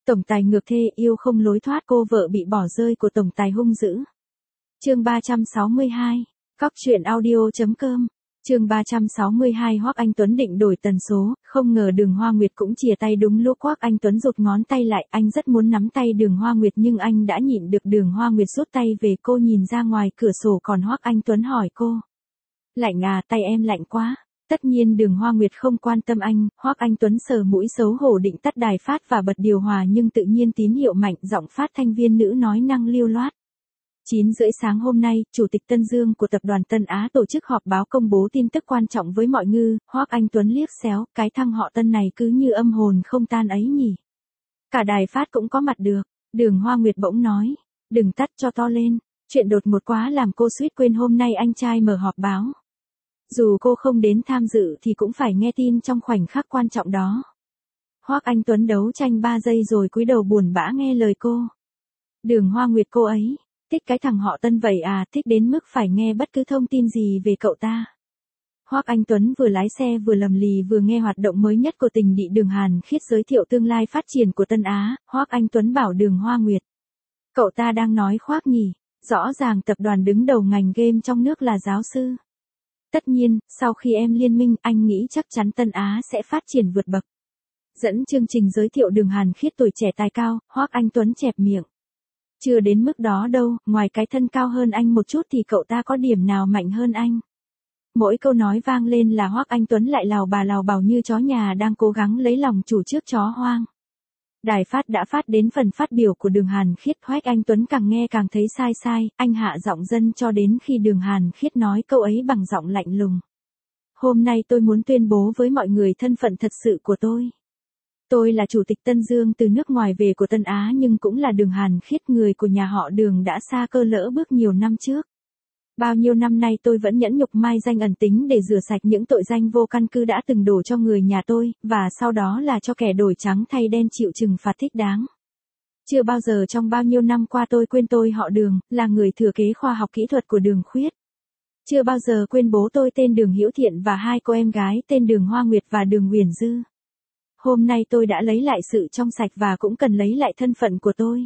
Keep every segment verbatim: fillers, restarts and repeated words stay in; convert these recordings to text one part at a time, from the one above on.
Tổng tài ngược thê yêu không lối thoát, cô vợ bị bỏ rơi của tổng tài hung dữ. Chương ba trăm sáu mươi hai, Cóc truyện audio chấm com. Chương ba trăm sáu mươi hai Hoắc Anh Tuấn định đổi tần số, không ngờ Đường Hoa Nguyệt cũng chìa tay đúng lúc Hoắc Anh Tuấn rụt ngón tay lại, anh rất muốn nắm tay Đường Hoa Nguyệt nhưng anh đã nhịn được. Đường Hoa Nguyệt rút tay về, cô nhìn ra ngoài cửa sổ còn Hoắc Anh Tuấn hỏi cô. Lạnh à, tay em lạnh quá. Tất nhiên Đường Hoa Nguyệt không quan tâm anh, Hoắc Anh Tuấn sờ mũi xấu hổ định tắt đài phát và bật điều hòa nhưng tự nhiên tín hiệu mạnh, giọng phát thanh viên nữ nói năng lưu loát. chín rưỡi sáng hôm nay, Chủ tịch Tân Dương của tập đoàn Tân Á tổ chức họp báo công bố tin tức quan trọng với mọi ngư. Hoắc Anh Tuấn liếc xéo, cái thằng họ Tân này cứ như âm hồn không tan ấy nhỉ. Cả đài phát cũng có mặt được. Đường Hoa Nguyệt bỗng nói, đừng tắt cho to lên, chuyện đột ngột quá làm cô suýt quên hôm nay anh trai mở họp báo. Dù cô không đến tham dự thì cũng phải nghe tin trong khoảnh khắc quan trọng đó. Hoắc Anh Tuấn đấu tranh ba giây rồi cúi đầu buồn bã nghe lời cô. Đường Hoa Nguyệt cô ấy, thích cái thằng họ Tân vậy à, thích đến mức phải nghe bất cứ thông tin gì về cậu ta. Hoắc Anh Tuấn vừa lái xe vừa lầm lì vừa nghe hoạt động mới nhất của tình đị Đường Hàn Khiết giới thiệu tương lai phát triển của Tân Á. Hoắc Anh Tuấn bảo Đường Hoa Nguyệt. Cậu ta đang nói khoác nhỉ, rõ ràng tập đoàn đứng đầu ngành game trong nước là giáo sư. Tất nhiên, sau khi em liên minh, anh nghĩ chắc chắn Tân Á sẽ phát triển vượt bậc. Dẫn chương trình giới thiệu Đường Hàn Khiết tuổi trẻ tài cao, Hoắc Anh Tuấn chẹp miệng. Chưa đến mức đó đâu, ngoài cái thân cao hơn anh một chút thì cậu ta có điểm nào mạnh hơn anh. Mỗi câu nói vang lên là Hoắc Anh Tuấn lại lào bà lào bảo như chó nhà đang cố gắng lấy lòng chủ trước chó hoang. Đài phát đã phát đến phần phát biểu của Đường Hàn Khiết, Hoắc Anh Tuấn càng nghe càng thấy sai sai, anh hạ giọng dân cho đến khi Đường Hàn Khiết nói câu ấy bằng giọng lạnh lùng. Hôm nay tôi muốn tuyên bố với mọi người thân phận thật sự của tôi. Tôi là Chủ tịch Tân Dương từ nước ngoài về của Tân Á nhưng cũng là Đường Hàn Khiết, người của nhà họ Đường đã xa cơ lỡ bước nhiều năm trước. Bao nhiêu năm nay tôi vẫn nhẫn nhục mai danh ẩn tính để rửa sạch những tội danh vô căn cứ đã từng đổ cho người nhà tôi, và sau đó là cho kẻ đổi trắng thay đen chịu trừng phạt thích đáng. Chưa bao giờ trong bao nhiêu năm qua tôi quên tôi họ Đường, là người thừa kế khoa học kỹ thuật của Đường Khuyết. Chưa bao giờ quên bố tôi tên Đường Hữu Thiện và hai cô em gái tên Đường Hoa Nguyệt và Đường Huyền Dư. Hôm nay tôi đã lấy lại sự trong sạch và cũng cần lấy lại thân phận của tôi.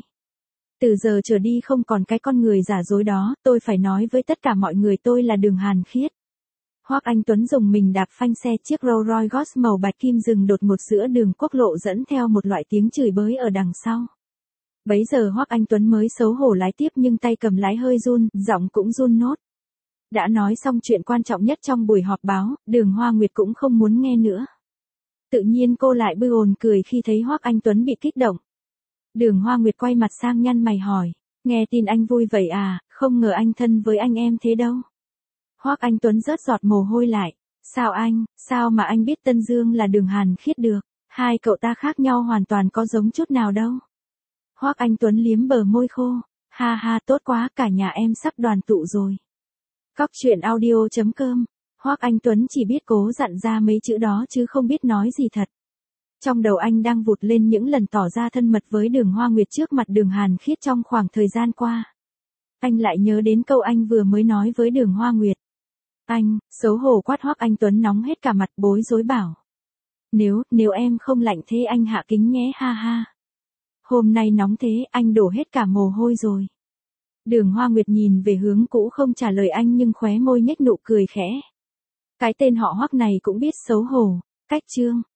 Từ giờ trở đi không còn cái con người giả dối đó, tôi phải nói với tất cả mọi người tôi là Đường Hàn Khiết. Hoắc Anh Tuấn dùng mình đạp phanh xe chiếc Rolls Royce Golf màu bạch kim dừng đột ngột giữa đường quốc lộ dẫn theo một loại tiếng chửi bới ở đằng sau. Bấy giờ Hoắc Anh Tuấn mới xấu hổ lái tiếp nhưng tay cầm lái hơi run, giọng cũng run nốt. Đã nói xong chuyện quan trọng nhất trong buổi họp báo, Đường Hoa Nguyệt cũng không muốn nghe nữa. Tự nhiên cô lại bư ồn cười khi thấy Hoắc Anh Tuấn bị kích động. Đường Hoa Nguyệt quay mặt sang nhăn mày hỏi, nghe tin anh vui vậy à, không ngờ anh thân với anh em thế đâu. Hoắc Anh Tuấn rớt giọt mồ hôi lại, sao anh, sao mà anh biết Tân Dương là Đường Hàn Khiết được, hai cậu ta khác nhau hoàn toàn có giống chút nào đâu. Hoắc Anh Tuấn liếm bờ môi khô, ha ha tốt quá, cả nhà em sắp đoàn tụ rồi. Cóc truyện audio chấm com. Hoắc Anh Tuấn chỉ biết cố dặn ra mấy chữ đó chứ không biết nói gì thật. Trong đầu anh đang vụt lên những lần tỏ ra thân mật với Đường Hoa Nguyệt trước mặt Đường Hàn Khiết trong khoảng thời gian qua. Anh lại nhớ đến câu anh vừa mới nói với Đường Hoa Nguyệt. Anh, xấu hổ quát Hoắc Anh Tuấn nóng hết cả mặt bối rối bảo. Nếu, nếu em không lạnh thế anh hạ kính nhé ha ha. Hôm nay nóng thế anh đổ hết cả mồ hôi rồi. Đường Hoa Nguyệt nhìn về hướng cũ không trả lời anh nhưng khóe môi nhếch nụ cười khẽ. Cái tên họ Hoắc này cũng biết xấu hổ, cách trương.